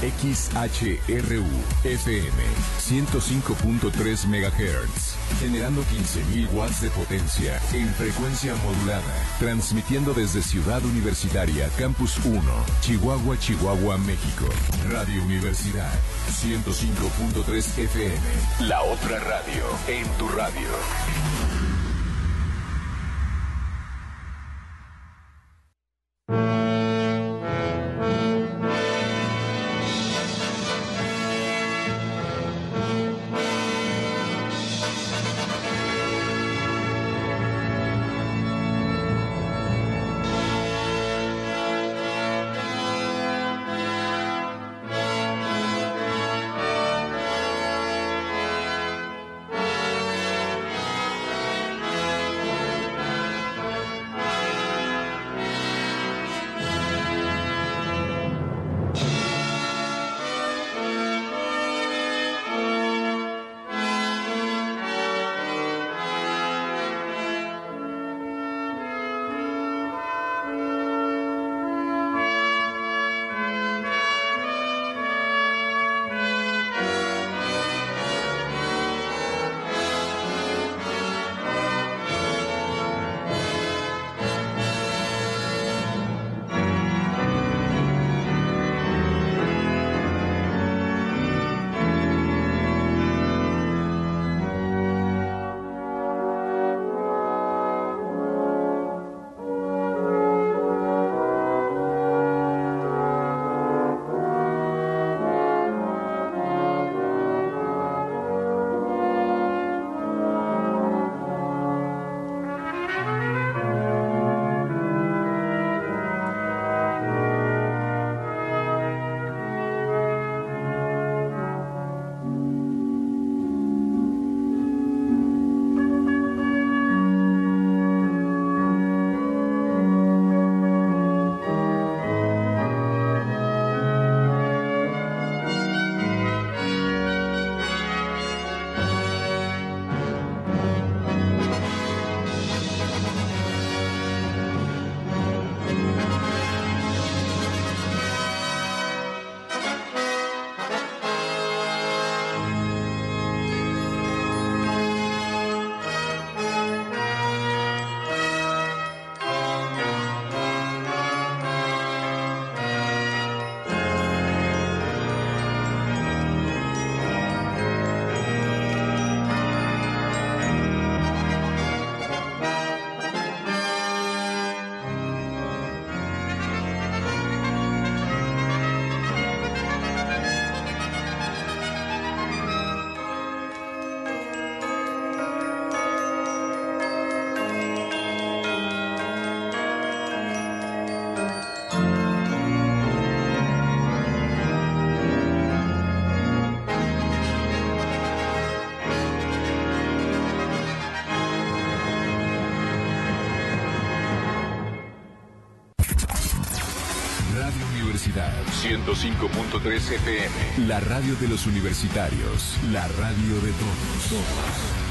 XHRU FM 105.3 MHz, generando 15.000 watts de potencia en frecuencia modulada, transmitiendo desde Ciudad Universitaria, Campus 1, Chihuahua, Chihuahua, México. Radio Universidad 105.3 FM, la otra radio en tu radio. Universidad 105.3 FM, la radio de los universitarios, la radio de todos.